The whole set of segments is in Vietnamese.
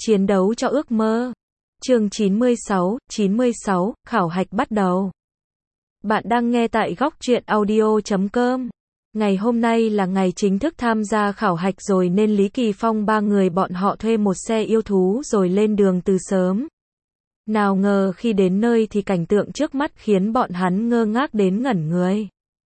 Chiến đấu cho ước mơ. Chương 96, khảo hạch bắt đầu. Bạn đang nghe tại góc truyện audio.com. Ngày hôm nay là ngày chính thức tham gia khảo hạch rồi nên Lý Kỳ Phong ba người bọn họ thuê một xe yêu thú rồi lên đường từ sớm. Nào ngờ khi đến nơi thì cảnh tượng trước mắt khiến bọn hắn ngơ ngác đến ngẩn người.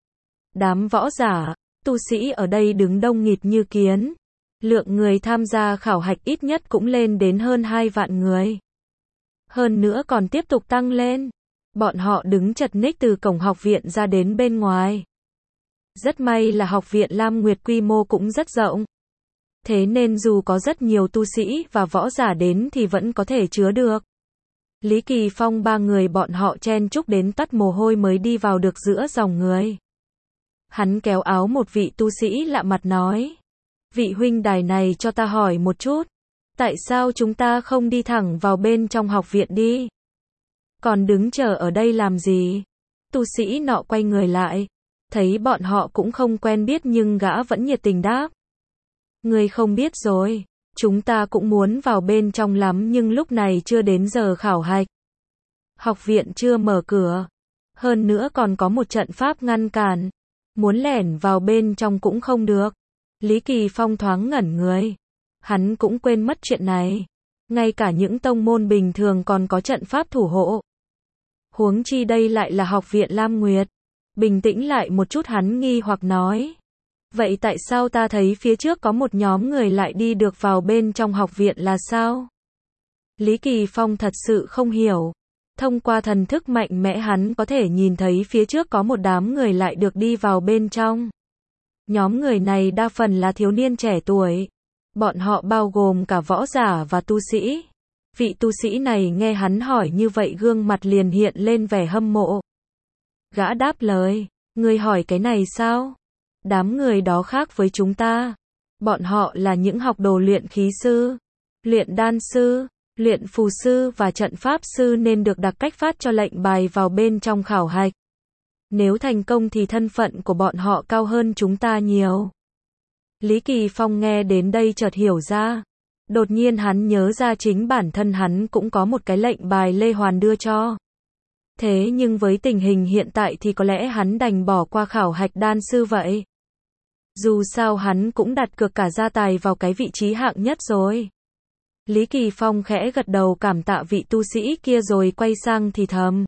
Đám võ giả, tu sĩ ở đây đứng đông nghịt như kiến. Lượng người tham gia khảo hạch ít nhất cũng lên đến hơn 2 vạn người. Hơn nữa còn tiếp tục tăng lên. Bọn họ đứng chật ních từ cổng học viện ra đến bên ngoài. Rất may là học viện Lam Nguyệt quy mô cũng rất rộng. Thế nên dù có rất nhiều tu sĩ và võ giả đến thì vẫn có thể chứa được. Lý Kỳ Phong ba người bọn họ chen chúc đến toát mồ hôi mới đi vào được giữa dòng người. Hắn kéo áo một vị tu sĩ lạ mặt nói. Vị huynh đài này cho ta hỏi một chút. Tại sao chúng ta không đi thẳng vào bên trong học viện đi? Còn đứng chờ ở đây làm gì? Tu sĩ nọ quay người lại. Thấy bọn họ cũng không quen biết nhưng gã vẫn nhiệt tình đáp. Người không biết rồi. Chúng ta cũng muốn vào bên trong lắm nhưng lúc này chưa đến giờ khảo hạch. Học viện chưa mở cửa. Hơn nữa còn có một trận pháp ngăn cản. Muốn lẻn vào bên trong cũng không được. Lý Kỳ Phong thoáng ngẩn người. Hắn cũng quên mất chuyện này. Ngay cả những tông môn bình thường còn có trận pháp thủ hộ. Huống chi đây lại là học viện Lam Nguyệt. Bình tĩnh lại một chút hắn nghi hoặc nói. Vậy tại sao ta thấy phía trước có một nhóm người lại đi được vào bên trong học viện là sao? Lý Kỳ Phong thật sự không hiểu. Thông qua thần thức mạnh mẽ hắn có thể nhìn thấy phía trước có một đám người lại được đi vào bên trong. Nhóm người này đa phần là thiếu niên trẻ tuổi. Bọn họ bao gồm cả võ giả và tu sĩ. Vị tu sĩ này nghe hắn hỏi như vậy gương mặt liền hiện lên vẻ hâm mộ. Gã đáp lời, ngươi hỏi cái này sao? Đám người đó khác với chúng ta. Bọn họ là những học đồ luyện khí sư, luyện đan sư, luyện phù sư và trận pháp sư nên được đặc cách phát cho lệnh bài vào bên trong khảo hạch. Nếu thành công thì thân phận của bọn họ cao hơn chúng ta nhiều. Lý Kỳ Phong nghe đến đây chợt hiểu ra. Đột nhiên hắn nhớ ra chính bản thân hắn cũng có một cái lệnh bài Lê Hoàn đưa cho. Thế nhưng với tình hình hiện tại thì có lẽ hắn đành bỏ qua khảo hạch đan sư vậy. Dù sao hắn cũng đặt cược cả gia tài vào cái vị trí hạng nhất rồi. Lý Kỳ Phong khẽ gật đầu cảm tạ vị tu sĩ kia rồi quay sang thì thầm.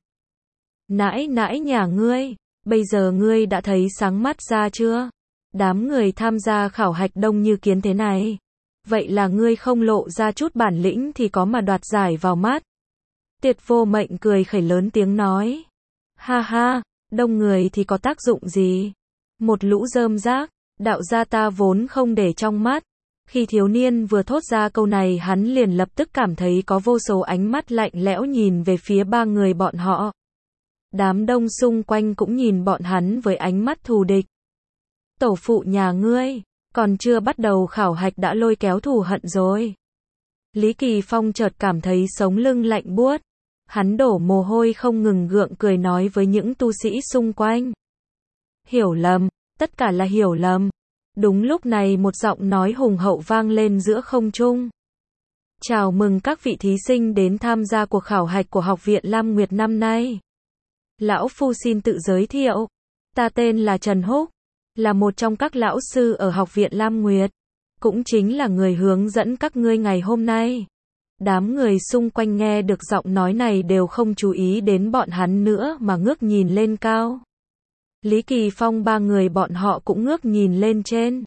Nãi nãi nhà ngươi, bây giờ ngươi đã thấy sáng mắt ra chưa? Đám người tham gia khảo hạch đông như kiến thế này. Vậy là ngươi không lộ ra chút bản lĩnh thì có mà đoạt giải vào mắt. Tiệt Vô Mệnh cười khẩy lớn tiếng nói. Ha ha, đông người thì có tác dụng gì? Một lũ rơm rác, đạo gia ta vốn không để trong mắt. Khi thiếu niên vừa thốt ra câu này hắn liền lập tức cảm thấy có vô số ánh mắt lạnh lẽo nhìn về phía ba người bọn họ. Đám đông xung quanh cũng nhìn bọn hắn với ánh mắt thù địch. Tổ phụ nhà ngươi, còn chưa bắt đầu khảo hạch đã lôi kéo thù hận rồi. Lý Kỳ Phong chợt cảm thấy sống lưng lạnh buốt. Hắn đổ mồ hôi không ngừng gượng cười nói với những tu sĩ xung quanh. Hiểu lầm, tất cả là hiểu lầm. Đúng lúc này một giọng nói hùng hậu vang lên giữa không trung. Chào mừng các vị thí sinh đến tham gia cuộc khảo hạch của học viện Lam Nguyệt năm nay. Lão Phu xin tự giới thiệu. Ta tên là Trần Húc. Là một trong các lão sư ở học viện Lam Nguyệt. Cũng chính là người hướng dẫn các ngươi ngày hôm nay. Đám người xung quanh nghe được giọng nói này đều không chú ý đến bọn hắn nữa mà ngước nhìn lên cao. Lý Kỳ Phong ba người bọn họ cũng ngước nhìn lên trên.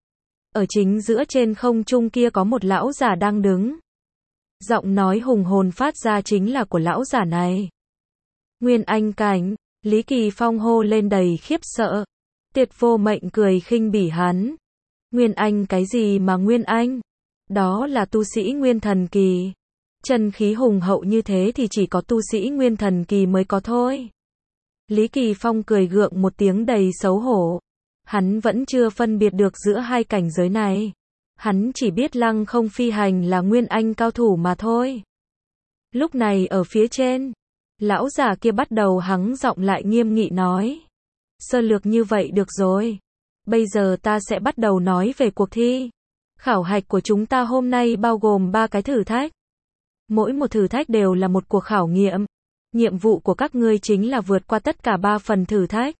Ở chính giữa trên không trung kia có một lão giả đang đứng. Giọng nói hùng hồn phát ra chính là của lão giả này. Nguyên Anh cảnh, Lý Kỳ Phong hô lên đầy khiếp sợ. Tiệt Vô Mệnh cười khinh bỉ hắn. Nguyên Anh cái gì mà Nguyên Anh? Đó là tu sĩ Nguyên Thần Kỳ. Chân khí hùng hậu như thế thì chỉ có tu sĩ Nguyên Thần Kỳ mới có thôi. Lý Kỳ Phong cười gượng một tiếng đầy xấu hổ. Hắn vẫn chưa phân biệt được giữa hai cảnh giới này. Hắn chỉ biết Lăng Không Phi Hành là Nguyên Anh cao thủ mà thôi. Lúc này ở phía trên, lão già kia bắt đầu hắng giọng lại nghiêm nghị nói. Sơ lược như vậy được rồi. Bây giờ ta sẽ bắt đầu nói về cuộc thi. Khảo hạch của chúng ta hôm nay bao gồm 3 cái thử thách. Mỗi một thử thách đều là một cuộc khảo nghiệm. Nhiệm vụ của các ngươi chính là vượt qua tất cả 3 phần thử thách.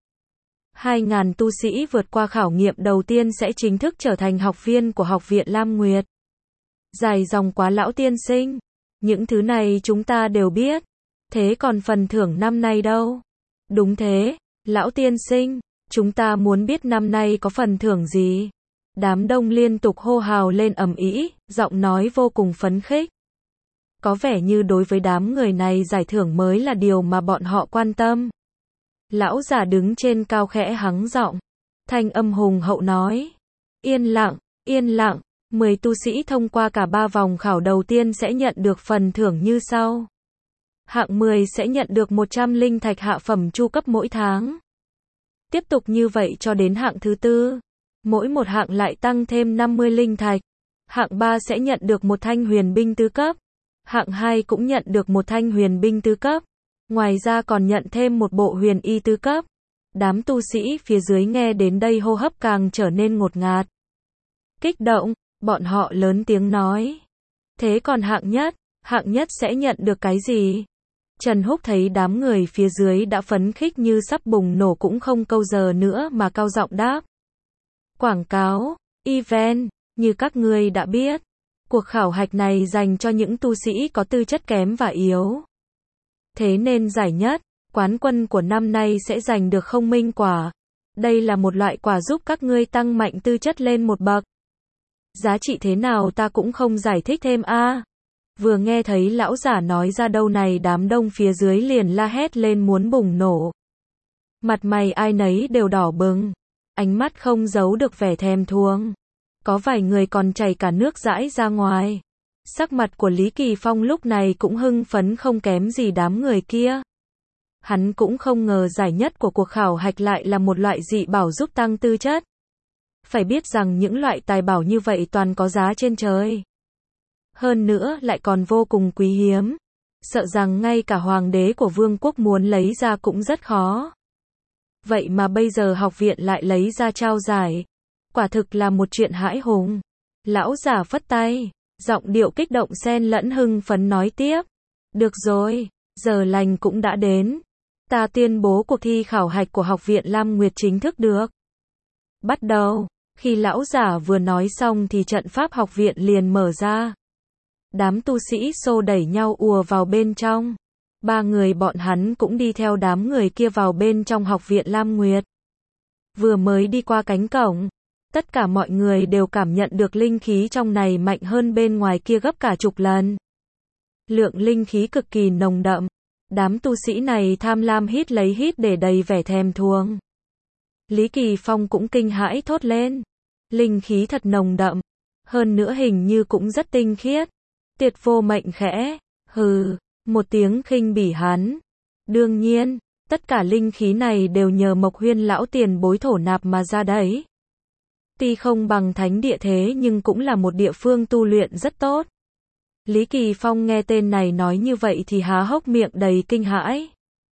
2.000 tu sĩ vượt qua khảo nghiệm đầu tiên sẽ chính thức trở thành học viên của Học viện Lam Nguyệt. Dài dòng quá lão tiên sinh. Những thứ này chúng ta đều biết. Thế còn phần thưởng năm nay đâu? Đúng thế, lão tiên sinh. Chúng ta muốn biết năm nay có phần thưởng gì? Đám đông liên tục hô hào lên ầm ĩ, giọng nói vô cùng phấn khích. Có vẻ như đối với đám người này giải thưởng mới là điều mà bọn họ quan tâm. Lão già đứng trên cao khẽ hắng giọng. Thanh âm hùng hậu nói. Yên lặng, yên lặng. 10 tu sĩ thông qua cả 3 vòng khảo đầu tiên sẽ nhận được phần thưởng như sau. Hạng 10 sẽ nhận được 100 linh thạch hạ phẩm chu cấp mỗi tháng. Tiếp tục như vậy cho đến hạng thứ 4. Mỗi một hạng lại tăng thêm 50 linh thạch. Hạng 3 sẽ nhận được một thanh huyền binh tứ cấp. Hạng 2 cũng nhận được một thanh huyền binh tứ cấp. Ngoài ra còn nhận thêm một bộ huyền y tứ cấp. Đám tu sĩ phía dưới nghe đến đây hô hấp càng trở nên ngột ngạt. Kích động, bọn họ lớn tiếng nói. Thế còn hạng nhất sẽ nhận được cái gì? Trần Húc thấy đám người phía dưới đã phấn khích như sắp bùng nổ cũng không câu giờ nữa mà cao giọng đáp. Quảng cáo, event, như các ngươi đã biết. Cuộc khảo hạch này dành cho những tu sĩ có tư chất kém và yếu. Thế nên giải nhất, quán quân của năm nay sẽ giành được không minh quả. Đây là một loại quả giúp các ngươi tăng mạnh tư chất lên một bậc. Giá trị thế nào ta cũng không giải thích thêm a. Vừa nghe thấy lão giả nói ra đâu này đám đông phía dưới liền la hét lên muốn bùng nổ. Mặt mày ai nấy đều đỏ bừng. Ánh mắt không giấu được vẻ thèm thuồng. Có vài người còn chảy cả nước dãi ra ngoài. Sắc mặt của Lý Kỳ Phong lúc này cũng hưng phấn không kém gì đám người kia. Hắn cũng không ngờ giải nhất của cuộc khảo hạch lại là một loại dị bảo giúp tăng tư chất. Phải biết rằng những loại tài bảo như vậy toàn có giá trên trời. Hơn nữa lại còn vô cùng quý hiếm. Sợ rằng ngay cả hoàng đế của vương quốc muốn lấy ra cũng rất khó. Vậy mà bây giờ học viện lại lấy ra trao giải. Quả thực là một chuyện hãi hùng. Lão giả phất tay, giọng điệu kích động xen lẫn hưng phấn nói tiếp. Được rồi, giờ lành cũng đã đến. Ta tuyên bố cuộc thi khảo hạch của Học viện Lam Nguyệt chính thức được bắt đầu. Khi lão giả vừa nói xong thì trận pháp học viện liền mở ra. Đám tu sĩ xô đẩy nhau ùa vào bên trong. 3 người bọn hắn cũng đi theo đám người kia vào bên trong Học viện Lam Nguyệt. Vừa mới đi qua cánh cổng, tất cả mọi người đều cảm nhận được linh khí trong này mạnh hơn bên ngoài kia gấp cả chục lần. Lượng linh khí cực kỳ nồng đậm. Đám tu sĩ này tham lam hít lấy hít để đầy vẻ thèm thuồng. Lý Kỳ Phong cũng kinh hãi thốt lên. Linh khí thật nồng đậm. Hơn nữa hình như cũng rất tinh khiết. Tiệt Vô Mệnh khẽ hừ một tiếng khinh bỉ hắn. Đương nhiên, tất cả linh khí này đều nhờ Mộc Huyên lão tiền bối thổ nạp mà ra đấy. Tuy không bằng thánh địa thế nhưng cũng là một địa phương tu luyện rất tốt. Lý Kỳ Phong nghe tên này nói như vậy thì há hốc miệng đầy kinh hãi.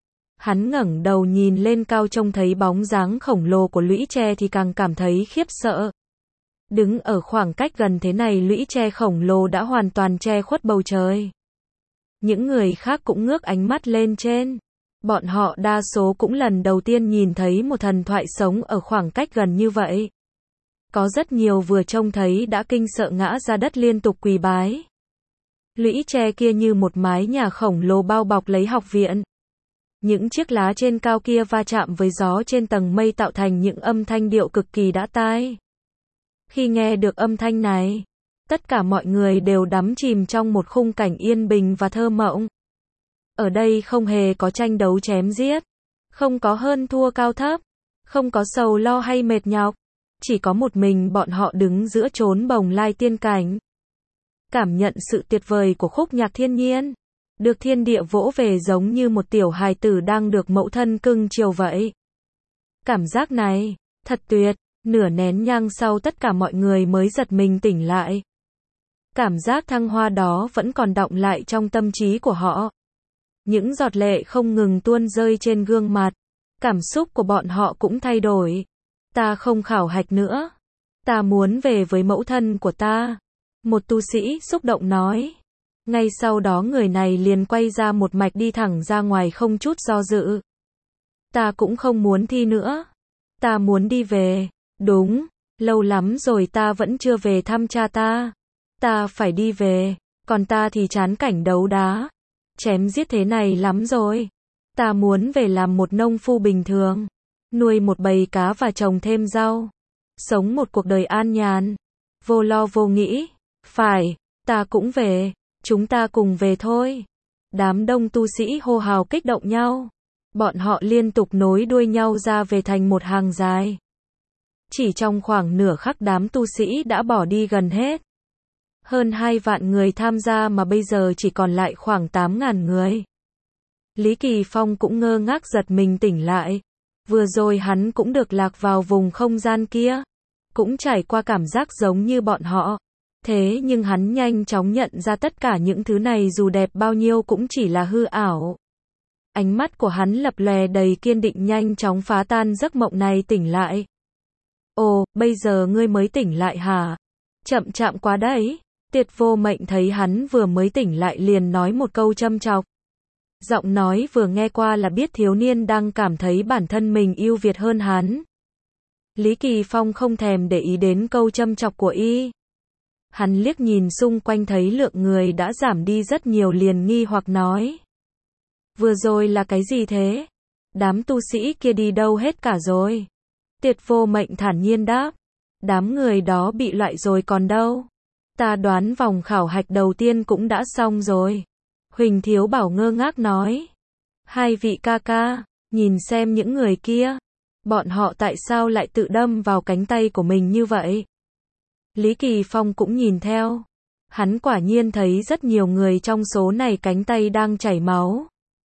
Hắn ngẩng đầu nhìn lên cao trông thấy bóng dáng khổng lồ của lũy tre thì càng cảm thấy khiếp sợ. Đứng ở khoảng cách gần thế này lũy tre khổng lồ đã hoàn toàn che khuất bầu trời. Những người khác cũng ngước ánh mắt lên trên. Bọn họ đa số cũng lần đầu tiên nhìn thấy một thần thoại sống ở khoảng cách gần như vậy. Có rất nhiều vừa trông thấy đã kinh sợ ngã ra đất liên tục quỳ bái. Lũy tre kia như một mái nhà khổng lồ bao bọc lấy học viện. Những chiếc lá trên cao kia va chạm với gió trên tầng mây tạo thành những âm thanh điệu cực kỳ đã tai. Khi nghe được âm thanh này, tất cả mọi người đều đắm chìm trong một khung cảnh yên bình và thơ mộng. Ở đây không hề có tranh đấu chém giết, không có hơn thua cao thấp, không có sầu lo hay mệt nhọc, chỉ có một mình bọn họ đứng giữa chốn bồng lai tiên cảnh. Cảm nhận sự tuyệt vời của khúc nhạc thiên nhiên, được thiên địa vỗ về giống như một tiểu hài tử đang được mẫu thân cưng chiều vậy. Cảm giác này, thật tuyệt, nửa nén nhang sau tất cả mọi người mới giật mình tỉnh lại. Cảm giác thăng hoa đó vẫn còn đọng lại trong tâm trí của họ. Những giọt lệ không ngừng tuôn rơi trên gương mặt. Cảm xúc của bọn họ cũng thay đổi. Ta không khảo hạch nữa. Ta muốn về với mẫu thân của ta. Một tu sĩ xúc động nói. Ngay sau đó người này liền quay ra một mạch đi thẳng ra ngoài không chút do dự. Ta cũng không muốn thi nữa. Ta muốn đi về. Đúng, lâu lắm rồi ta vẫn chưa về thăm cha ta. Ta phải đi về, còn ta thì chán cảnh đấu đá. Chém giết thế này lắm rồi. Ta muốn về làm một nông phu bình thường. Nuôi một bầy cá và trồng thêm rau. Sống một cuộc đời an nhàn. Vô lo vô nghĩ. Phải, ta cũng về. Chúng ta cùng về thôi. Đám đông tu sĩ hô hào kích động nhau. Bọn họ liên tục nối đuôi nhau ra về thành một hàng dài. Chỉ trong khoảng nửa khắc đám tu sĩ đã bỏ đi gần hết. Hơn 2 vạn người tham gia mà bây giờ chỉ còn lại khoảng 8.000 người. Lý Kỳ Phong cũng ngơ ngác giật mình tỉnh lại. Vừa rồi hắn cũng được lạc vào vùng không gian kia. Cũng trải qua cảm giác giống như bọn họ. Thế nhưng hắn nhanh chóng nhận ra tất cả những thứ này dù đẹp bao nhiêu cũng chỉ là hư ảo. Ánh mắt của hắn lập lòe đầy kiên định nhanh chóng phá tan giấc mộng này tỉnh lại. Ồ, bây giờ ngươi mới tỉnh lại hả? Chậm chạm quá đấy. Tiệt Vô Mệnh thấy hắn vừa mới tỉnh lại liền nói một câu châm chọc. Giọng nói vừa nghe qua là biết thiếu niên đang cảm thấy bản thân mình ưu việt hơn hắn. Lý Kỳ Phong không thèm để ý đến câu châm chọc của y. Hắn liếc nhìn xung quanh thấy lượng người đã giảm đi rất nhiều liền nghi hoặc nói. Vừa rồi là cái gì thế? Đám tu sĩ kia đi đâu hết cả rồi? Tiệt Vô Mệnh thản nhiên đáp. Đám người đó bị loại rồi còn đâu? Ta đoán vòng khảo hạch đầu tiên cũng đã xong rồi. Huỳnh Thiếu Bảo ngơ ngác nói. Hai vị ca ca, nhìn xem những người kia. Bọn họ tại sao lại tự đâm vào cánh tay của mình như vậy? Lý Kỳ Phong cũng nhìn theo. Hắn quả nhiên thấy rất nhiều người trong số này cánh tay đang chảy máu.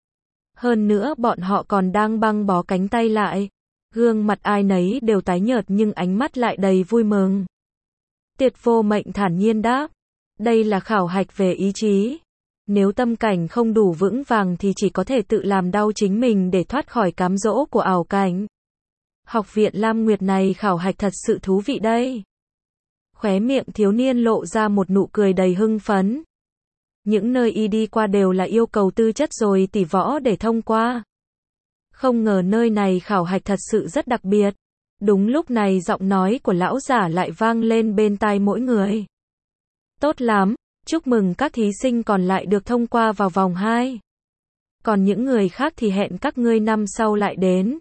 Hơn nữa bọn họ còn đang băng bó cánh tay lại. Gương mặt ai nấy đều tái nhợt nhưng ánh mắt lại đầy vui mừng. Tiệt Vô Mệnh thản nhiên đáp. Đây là khảo hạch về ý chí. Nếu tâm cảnh không đủ vững vàng thì chỉ có thể tự làm đau chính mình để thoát khỏi cám dỗ của ảo cảnh. Học viện Lam Nguyệt này khảo hạch thật sự thú vị đây. Khóe miệng thiếu niên lộ ra một nụ cười đầy hưng phấn. Những nơi y đi qua đều là yêu cầu tư chất rồi tỷ võ để thông qua. Không ngờ nơi này khảo hạch thật sự rất đặc biệt. Đúng lúc này giọng nói của lão giả lại vang lên bên tai mỗi người. Tốt lắm, chúc mừng các thí sinh còn lại được thông qua vào vòng 2. Còn những người khác thì hẹn các ngươi năm sau lại đến.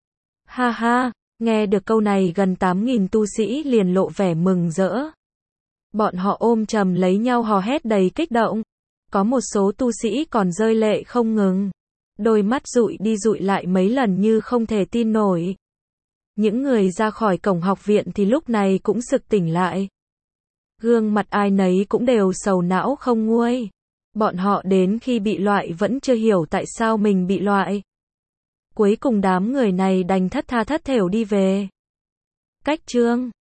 Ha ha, nghe được câu này gần 8.000 tu sĩ liền lộ vẻ mừng rỡ. Bọn họ ôm chầm lấy nhau hò hét đầy kích động. Có một số tu sĩ còn rơi lệ không ngừng. Đôi mắt dụi đi dụi lại mấy lần như không thể tin nổi. Những người ra khỏi cổng học viện thì lúc này cũng sực tỉnh lại. Gương mặt ai nấy cũng đều sầu não không nguôi. Bọn họ đến khi bị loại vẫn chưa hiểu tại sao mình bị loại. Cuối cùng đám người này đành thất tha thất thểu đi về. Cách chương